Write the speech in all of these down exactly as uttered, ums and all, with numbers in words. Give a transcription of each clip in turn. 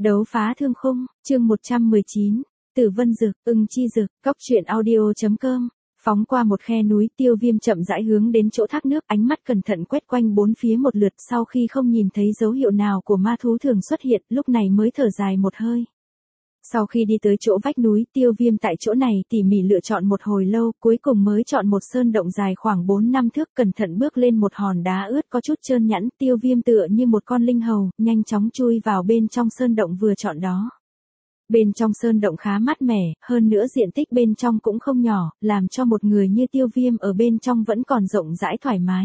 Đấu phá thương khung, chương một trăm mười chín, Tử Vân Dực, ưng chi dực, cóc truyện audio.com. Phóng qua một khe núi, Tiêu Viêm chậm rãi hướng đến chỗ thác nước, ánh mắt cẩn thận quét quanh bốn phía một lượt, sau khi không nhìn thấy dấu hiệu nào của ma thú thường xuất hiện, lúc này mới thở dài một hơi. Sau khi đi tới chỗ vách núi, Tiêu Viêm tại chỗ này tỉ mỉ lựa chọn một hồi lâu, cuối cùng mới chọn một sơn động dài khoảng bốn năm thước, cẩn thận bước lên một hòn đá ướt có chút trơn nhẵn, Tiêu Viêm tựa như một con linh hầu, nhanh chóng chui vào bên trong sơn động vừa chọn đó. Bên trong sơn động khá mát mẻ, hơn nữa diện tích bên trong cũng không nhỏ, làm cho một người như Tiêu Viêm ở bên trong vẫn còn rộng rãi thoải mái.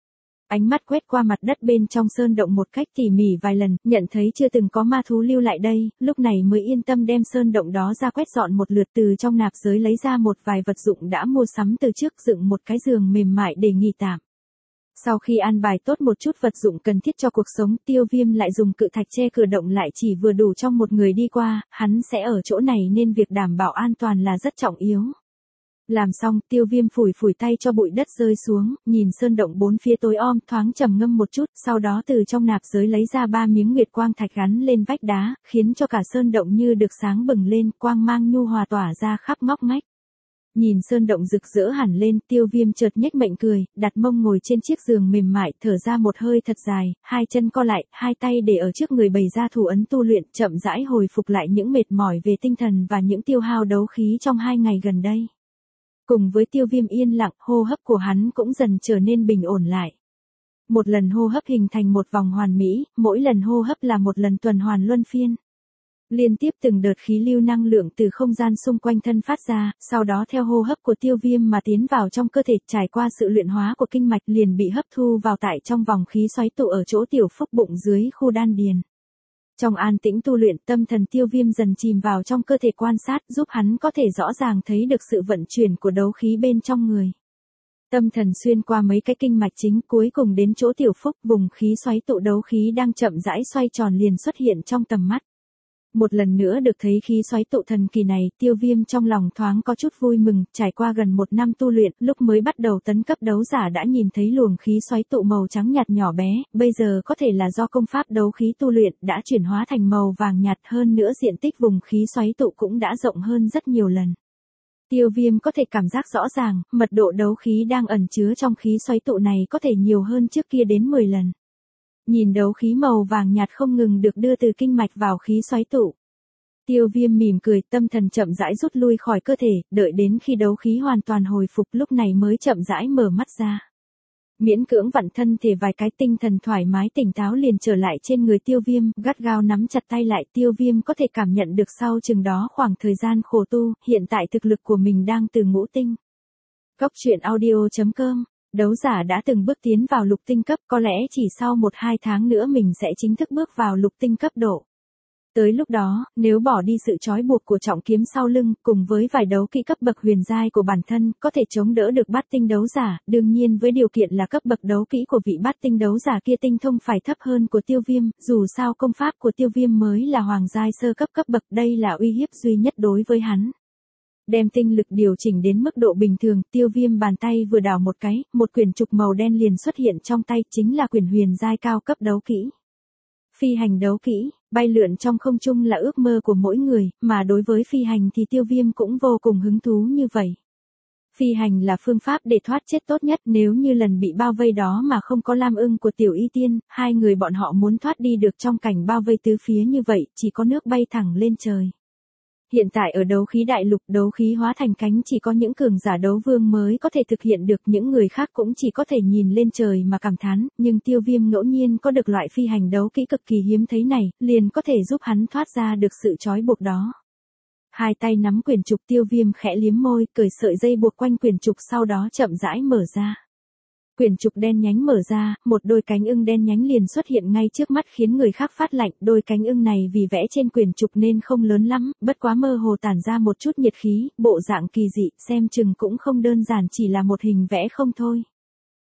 Ánh mắt quét qua mặt đất bên trong sơn động một cách tỉ mỉ vài lần, nhận thấy chưa từng có ma thú lưu lại đây, lúc này mới yên tâm đem sơn động đó ra quét dọn một lượt, từ trong nạp giới lấy ra một vài vật dụng đã mua sắm từ trước, dựng một cái giường mềm mại để nghỉ tạm. Sau khi an bài tốt một chút vật dụng cần thiết cho cuộc sống, Tiêu Viêm lại dùng cự thạch che cửa động lại, chỉ vừa đủ trong một người đi qua, hắn sẽ ở chỗ này nên việc đảm bảo an toàn là rất trọng yếu. Làm xong, Tiêu Viêm phủi phủi tay cho bụi đất rơi xuống, nhìn sơn động bốn phía tối om, thoáng trầm ngâm một chút, sau đó từ trong nạp giới lấy ra ba miếng nguyệt quang thạch gắn lên vách đá, khiến cho cả sơn động như được sáng bừng lên, quang mang nhu hòa tỏa ra khắp ngóc ngách. Nhìn sơn động rực rỡ hẳn lên, Tiêu Viêm chợt nhếch miệng cười, đặt mông ngồi trên chiếc giường mềm mại, thở ra một hơi thật dài, hai chân co lại, hai tay để ở trước người bày ra thủ ấn tu luyện, chậm rãi hồi phục lại những mệt mỏi về tinh thần và những tiêu hao đấu khí trong hai ngày gần đây. Cùng với Tiêu Viêm yên lặng, hô hấp của hắn cũng dần trở nên bình ổn lại. Một lần hô hấp hình thành một vòng hoàn mỹ, mỗi lần hô hấp là một lần tuần hoàn luân phiên. Liên tiếp từng đợt khí lưu năng lượng từ không gian xung quanh thân phát ra, sau đó theo hô hấp của Tiêu Viêm mà tiến vào trong cơ thể, trải qua sự luyện hóa của kinh mạch liền bị hấp thu vào tại trong vòng khí xoáy tụ ở chỗ tiểu phúc bụng dưới khu đan điền. Trong an tĩnh tu luyện, tâm thần Tiêu Viêm dần chìm vào trong cơ thể quan sát, giúp hắn có thể rõ ràng thấy được sự vận chuyển của đấu khí bên trong người. Tâm thần xuyên qua mấy cái kinh mạch chính, cuối cùng đến chỗ tiểu phúc, vùng khí xoáy tụ đấu khí đang chậm rãi xoay tròn liền xuất hiện trong tầm mắt. Một lần nữa được thấy khí xoáy tụ thần kỳ này, Tiêu Viêm trong lòng thoáng có chút vui mừng, trải qua gần một năm tu luyện, lúc mới bắt đầu tấn cấp đấu giả đã nhìn thấy luồng khí xoáy tụ màu trắng nhạt nhỏ bé, bây giờ có thể là do công pháp đấu khí tu luyện đã chuyển hóa thành màu vàng nhạt, hơn nữa diện tích vùng khí xoáy tụ cũng đã rộng hơn rất nhiều lần. Tiêu Viêm có thể cảm giác rõ ràng, mật độ đấu khí đang ẩn chứa trong khí xoáy tụ này có thể nhiều hơn trước kia đến mười lần. Nhìn đấu khí màu vàng nhạt không ngừng được đưa từ kinh mạch vào khí xoáy tụ. Tiêu Viêm mỉm cười, tâm thần chậm rãi rút lui khỏi cơ thể, đợi đến khi đấu khí hoàn toàn hồi phục lúc này mới chậm rãi mở mắt ra. Miễn cưỡng vặn thân thể vài cái, tinh thần thoải mái tỉnh táo liền trở lại trên người Tiêu Viêm, gắt gao nắm chặt tay lại. Tiêu Viêm có thể cảm nhận được sau chừng đó khoảng thời gian khổ tu, hiện tại thực lực của mình đang từ ngũ tinh. Cóc truyện audio.com. Đấu giả đã từng bước tiến vào lục tinh cấp, có lẽ chỉ sau một hai tháng nữa mình sẽ chính thức bước vào lục tinh cấp độ. Tới lúc đó, nếu bỏ đi sự trói buộc của trọng kiếm sau lưng, cùng với vài đấu kỹ cấp bậc huyền giai của bản thân, có thể chống đỡ được bát tinh đấu giả, đương nhiên với điều kiện là cấp bậc đấu kỹ của vị bát tinh đấu giả kia tinh thông phải thấp hơn của Tiêu Viêm, dù sao công pháp của Tiêu Viêm mới là hoàng giai sơ cấp cấp bậc, đây là uy hiếp duy nhất đối với hắn. Đem tinh lực điều chỉnh đến mức độ bình thường, Tiêu Viêm bàn tay vừa đảo một cái, một quyển trục màu đen liền xuất hiện trong tay, chính là quyển huyền giai cao cấp đấu kỹ. Phi hành đấu kỹ, bay lượn trong không trung là ước mơ của mỗi người, mà đối với phi hành thì Tiêu Viêm cũng vô cùng hứng thú như vậy. Phi hành là phương pháp để thoát chết tốt nhất, nếu như lần bị bao vây đó mà không có Lam Ưng của Tiểu Y Tiên, hai người bọn họ muốn thoát đi được trong cảnh bao vây tứ phía như vậy, chỉ có nước bay thẳng lên trời. Hiện tại ở đấu khí đại lục, đấu khí hóa thành cánh chỉ có những cường giả đấu vương mới có thể thực hiện được, những người khác cũng chỉ có thể nhìn lên trời mà cảm thán, nhưng Tiêu Viêm ngẫu nhiên có được loại phi hành đấu kỹ cực kỳ hiếm thấy này, liền có thể giúp hắn thoát ra được sự trói buộc đó. Hai tay nắm quyển trục, Tiêu Viêm khẽ liếm môi, cởi sợi dây buộc quanh quyển trục, sau đó chậm rãi mở ra. Quyển trục đen nhánh mở ra, một đôi cánh ưng đen nhánh liền xuất hiện ngay trước mắt khiến người khác phát lạnh, đôi cánh ưng này vì vẽ trên quyển trục nên không lớn lắm, bất quá mơ hồ tản ra một chút nhiệt khí, bộ dạng kỳ dị, xem chừng cũng không đơn giản chỉ là một hình vẽ không thôi.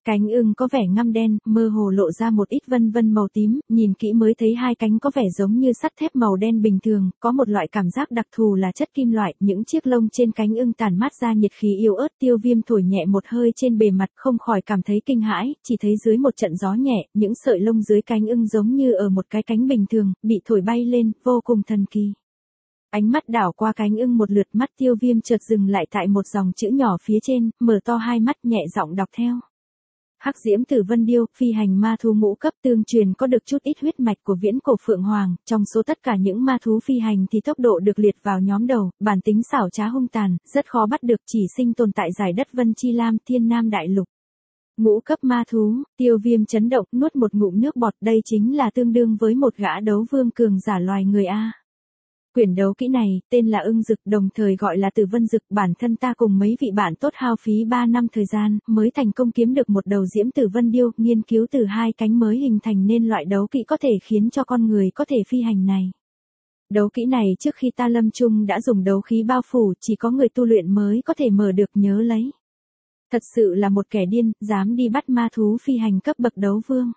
Cánh ưng có vẻ ngăm đen, mơ hồ lộ ra một ít vân vân màu tím, nhìn kỹ mới thấy hai cánh có vẻ giống như sắt thép màu đen bình thường, có một loại cảm giác đặc thù là chất kim loại, những chiếc lông trên cánh ưng tản mát ra nhiệt khí yếu ớt. Tiêu Viêm thổi nhẹ một hơi trên bề mặt không khỏi cảm thấy kinh hãi, chỉ thấy dưới một trận gió nhẹ, những sợi lông dưới cánh ưng giống như ở một cái cánh bình thường, bị thổi bay lên, vô cùng thần kỳ. Ánh mắt đảo qua cánh ưng một lượt, mắt Tiêu Viêm chợt dừng lại tại một dòng chữ nhỏ phía trên, mở to hai mắt nhẹ giọng đọc theo. Hắc Diễm Tử Vân Điêu, phi hành ma thú ngũ cấp, tương truyền có được chút ít huyết mạch của viễn cổ Phượng Hoàng, trong số tất cả những ma thú phi hành thì tốc độ được liệt vào nhóm đầu, bản tính xảo trá hung tàn, rất khó bắt được, chỉ sinh tồn tại giải đất Vân Chi Lam, Thiên Nam Đại Lục. Ngũ cấp ma thú, Tiêu Viêm chấn động, nuốt một ngụm nước bọt, đây chính là tương đương với một gã đấu vương cường giả loài người a. Quyển đấu kỹ này, tên là Ưng Dực, đồng thời gọi là Tử Vân Dực, bản thân ta cùng mấy vị bạn tốt hao phí ba năm thời gian, mới thành công kiếm được một đầu Diễm Tử Vân Điêu, nghiên cứu từ hai cánh mới hình thành nên loại đấu kỹ có thể khiến cho con người có thể phi hành này. Đấu kỹ này trước khi ta lâm chung đã dùng đấu khí bao phủ, chỉ có người tu luyện mới có thể mở được, nhớ lấy. Thật sự là một kẻ điên, dám đi bắt ma thú phi hành cấp bậc đấu vương.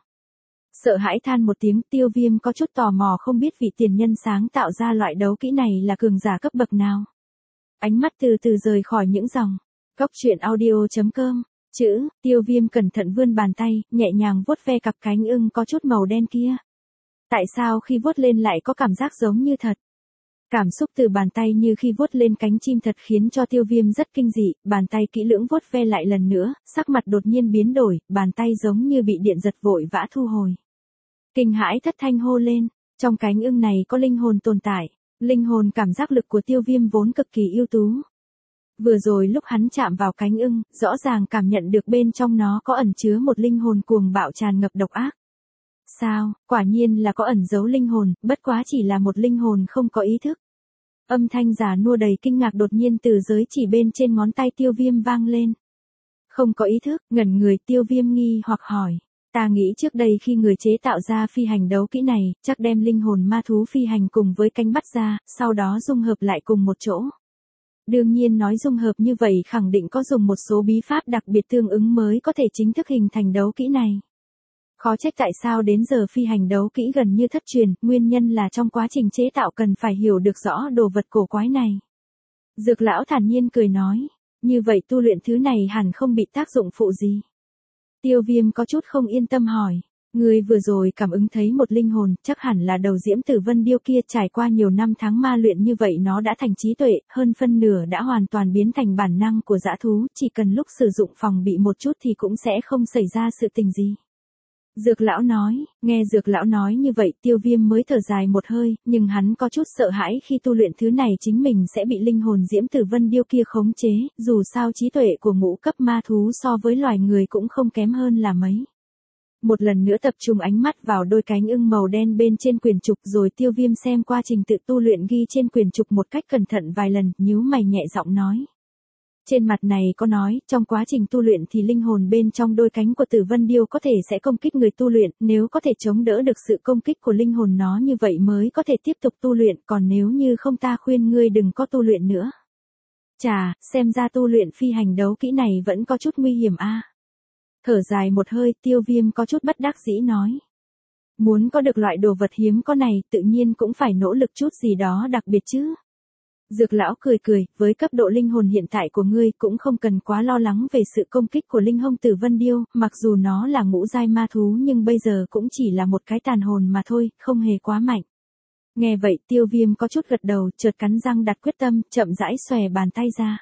Sợ hãi than một tiếng, Tiêu Viêm có chút tò mò không biết vị tiền nhân sáng tạo ra loại đấu kỹ này là cường giả cấp bậc nào. Ánh mắt từ từ rời khỏi những dòng. Cốc truyện audio chấm com. Chữ, Tiêu Viêm cẩn thận vươn bàn tay, nhẹ nhàng vuốt ve cặp cánh ưng có chút màu đen kia. Tại sao khi vuốt lên lại có cảm giác giống như thật? Cảm xúc từ bàn tay như khi vuốt lên cánh chim thật khiến cho Tiêu Viêm rất kinh dị, bàn tay kỹ lưỡng vuốt ve lại lần nữa, sắc mặt đột nhiên biến đổi, bàn tay giống như bị điện giật vội vã thu hồi. Kinh hãi thất thanh hô lên, trong cánh ưng này có linh hồn tồn tại, linh hồn cảm giác lực của Tiêu Viêm vốn cực kỳ ưu tú. Vừa rồi lúc hắn chạm vào cánh ưng, rõ ràng cảm nhận được bên trong nó có ẩn chứa một linh hồn cuồng bạo tràn ngập độc ác. Sao, quả nhiên là có ẩn giấu linh hồn, bất quá chỉ là một linh hồn không có ý thức. Âm thanh già nua đầy kinh ngạc đột nhiên từ giới chỉ bên trên ngón tay Tiêu Viêm vang lên. Không có ý thức, ngẩn người, Tiêu Viêm nghi hoặc hỏi. Ta nghĩ trước đây khi người chế tạo ra phi hành đấu kỹ này, chắc đem linh hồn ma thú phi hành cùng với cánh bắt ra, sau đó dung hợp lại cùng một chỗ. Đương nhiên nói dung hợp như vậy khẳng định có dùng một số bí pháp đặc biệt tương ứng mới có thể chính thức hình thành đấu kỹ này. Khó trách tại sao đến giờ phi hành đấu kỹ gần như thất truyền, nguyên nhân là trong quá trình chế tạo cần phải hiểu được rõ đồ vật cổ quái này. Dược lão thản nhiên cười nói, như vậy tu luyện thứ này hẳn không bị tác dụng phụ gì. Tiêu Viêm có chút không yên tâm hỏi, người vừa rồi cảm ứng thấy một linh hồn, chắc hẳn là đầu Diễm Tử Vân Điêu kia, trải qua nhiều năm tháng ma luyện như vậy nó đã thành trí tuệ, hơn phân nửa đã hoàn toàn biến thành bản năng của dã thú, chỉ cần lúc sử dụng phòng bị một chút thì cũng sẽ không xảy ra sự tình gì. Dược lão nói, nghe dược lão nói như vậy Tiêu Viêm mới thở dài một hơi, nhưng hắn có chút sợ hãi khi tu luyện thứ này chính mình sẽ bị linh hồn Diễm Tử Vân Điêu kia khống chế, dù sao trí tuệ của ngũ cấp ma thú so với loài người cũng không kém hơn là mấy. Một lần nữa tập trung ánh mắt vào đôi cánh ưng màu đen bên trên quyển trục rồi Tiêu Viêm xem qua trình tự tu luyện ghi trên quyển trục một cách cẩn thận vài lần, nhíu mày nhẹ giọng nói. Trên mặt này có nói, trong quá trình tu luyện thì linh hồn bên trong đôi cánh của Tử Vân Điêu có thể sẽ công kích người tu luyện, nếu có thể chống đỡ được sự công kích của linh hồn nó như vậy mới có thể tiếp tục tu luyện, còn nếu như không ta khuyên ngươi đừng có tu luyện nữa. Chà, xem ra tu luyện phi hành đấu kỹ này vẫn có chút nguy hiểm a. Thở dài một hơi, Tiêu Viêm có chút bất đắc dĩ nói. Muốn có được loại đồ vật hiếm có này, tự nhiên cũng phải nỗ lực chút gì đó đặc biệt chứ. Dược lão cười cười, với cấp độ linh hồn hiện tại của ngươi cũng không cần quá lo lắng về sự công kích của linh hồn Tử Vân Điêu, mặc dù nó là ngũ giai ma thú nhưng bây giờ cũng chỉ là một cái tàn hồn mà thôi, không hề quá mạnh. Nghe vậy Tiêu Viêm có chút gật đầu, chợt cắn răng đặt quyết tâm, chậm rãi xòe bàn tay ra.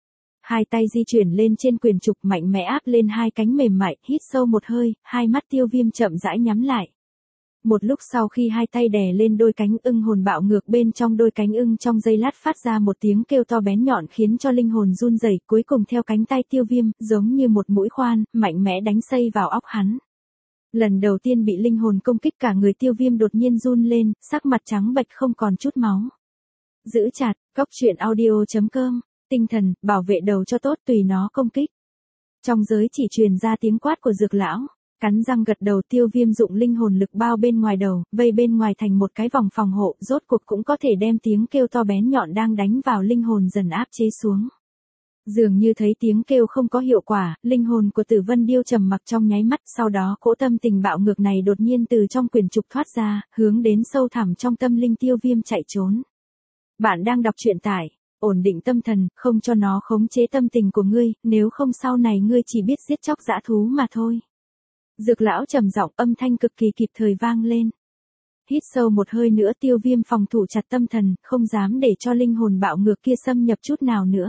Hai tay di chuyển lên trên quyền trục mạnh mẽ áp lên hai cánh mềm mại, hít sâu một hơi, hai mắt Tiêu Viêm chậm rãi nhắm lại. Một lúc sau khi hai tay đè lên đôi cánh ưng hồn bạo ngược bên trong đôi cánh ưng trong giây lát phát ra một tiếng kêu to bén nhọn khiến cho linh hồn run rẩy, cuối cùng theo cánh tay Tiêu Viêm, giống như một mũi khoan, mạnh mẽ đánh xây vào óc hắn. Lần đầu tiên bị linh hồn công kích cả người Tiêu Viêm đột nhiên run lên, sắc mặt trắng bệch không còn chút máu. Giữ chặt, cốc truyện audio chấm com, tinh thần, bảo vệ đầu cho tốt tùy nó công kích. Trong giới chỉ truyền ra tiếng quát của dược lão. Cắn răng gật đầu Tiêu Viêm dụng linh hồn lực bao bên ngoài đầu, vây bên ngoài thành một cái vòng phòng hộ, rốt cuộc cũng có thể đem tiếng kêu to bén nhọn đang đánh vào linh hồn dần áp chế xuống. Dường như thấy tiếng kêu không có hiệu quả, linh hồn của Tử Vân Điêu trầm mặc trong nháy mắt, sau đó cỗ tâm tình bạo ngược này đột nhiên từ trong quyển trục thoát ra, hướng đến sâu thẳm trong tâm linh Tiêu Viêm chạy trốn. Bạn đang đọc truyện tại ổn định tâm thần, không cho nó khống chế tâm tình của ngươi, nếu không sau này ngươi chỉ biết giết chóc dã thú mà thôi. Dược lão trầm giọng, âm thanh cực kỳ kịp thời vang lên. Hít sâu một hơi nữa, Tiêu Viêm phòng thủ chặt tâm thần, không dám để cho linh hồn bạo ngược kia xâm nhập chút nào nữa.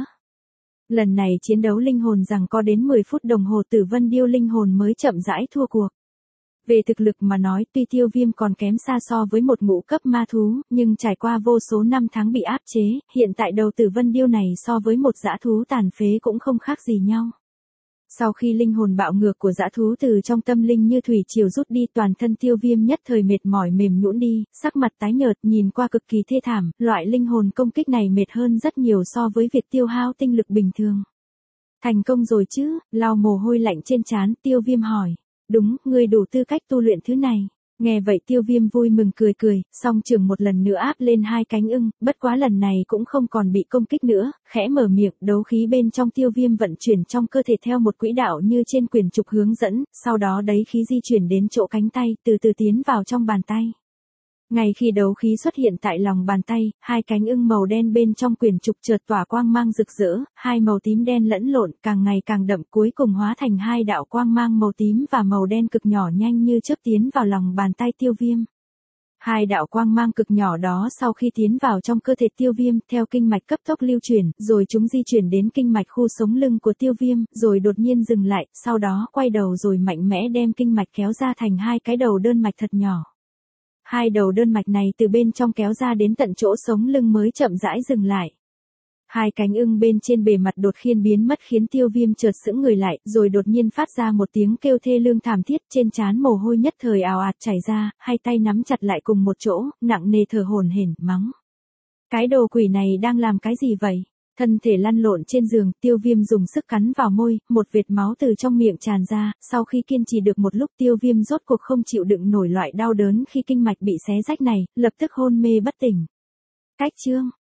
Lần này chiến đấu linh hồn rằng có đến mười phút đồng hồ Tử Vân Điêu linh hồn mới chậm rãi thua cuộc. Về thực lực mà nói, tuy Tiêu Viêm còn kém xa so với một ngũ cấp ma thú, nhưng trải qua vô số năm tháng bị áp chế, hiện tại đầu Tử Vân Điêu này so với một dã thú tàn phế cũng không khác gì nhau. Sau khi linh hồn bạo ngược của dã thú từ trong tâm linh như thủy triều rút đi, toàn thân Tiêu Viêm nhất thời mệt mỏi mềm nhũn đi, sắc mặt tái nhợt, nhìn qua cực kỳ thê thảm, loại linh hồn công kích này mệt hơn rất nhiều so với việc tiêu hao tinh lực bình thường. Thành công rồi chứ? Lau mồ hôi lạnh trên trán, Tiêu Viêm hỏi. Đúng, ngươi đủ tư cách tu luyện thứ này. Nghe vậy Tiêu Viêm vui mừng cười cười, song trường một lần nữa áp lên hai cánh ưng, bất quá lần này cũng không còn bị công kích nữa, khẽ mở miệng, đấu khí bên trong Tiêu Viêm vận chuyển trong cơ thể theo một quỹ đạo như trên quyển trục hướng dẫn, sau đó đấy khí di chuyển đến chỗ cánh tay, từ từ tiến vào trong bàn tay. Ngay khi đấu khí xuất hiện tại lòng bàn tay, hai cánh ưng màu đen bên trong quyển trục chợt tỏa quang mang rực rỡ, hai màu tím đen lẫn lộn, càng ngày càng đậm, cuối cùng hóa thành hai đạo quang mang màu tím và màu đen cực nhỏ nhanh như chớp tiến vào lòng bàn tay Tiêu Viêm. Hai đạo quang mang cực nhỏ đó sau khi tiến vào trong cơ thể Tiêu Viêm, theo kinh mạch cấp tốc lưu chuyển, rồi chúng di chuyển đến kinh mạch khu sống lưng của Tiêu Viêm, rồi đột nhiên dừng lại, sau đó quay đầu rồi mạnh mẽ đem kinh mạch kéo ra thành hai cái đầu đơn mạch thật nhỏ. Hai đầu đơn mạch này từ bên trong kéo ra đến tận chỗ sống lưng mới chậm rãi dừng lại. Hai cánh ưng bên trên bề mặt đột nhiên biến mất khiến Tiêu Viêm chợt sững người lại, rồi đột nhiên phát ra một tiếng kêu thê lương thảm thiết, trên trán mồ hôi nhất thời ào ạt chảy ra, hai tay nắm chặt lại cùng một chỗ, nặng nề thở hổn hển, mắng. Cái đồ quỷ này đang làm cái gì vậy? Thân thể lăn lộn trên giường, Tiêu Viêm dùng sức cắn vào môi, một vệt máu từ trong miệng tràn ra, sau khi kiên trì được một lúc Tiêu Viêm rốt cuộc không chịu đựng nổi loại đau đớn khi kinh mạch bị xé rách này, lập tức hôn mê bất tỉnh. Cách chương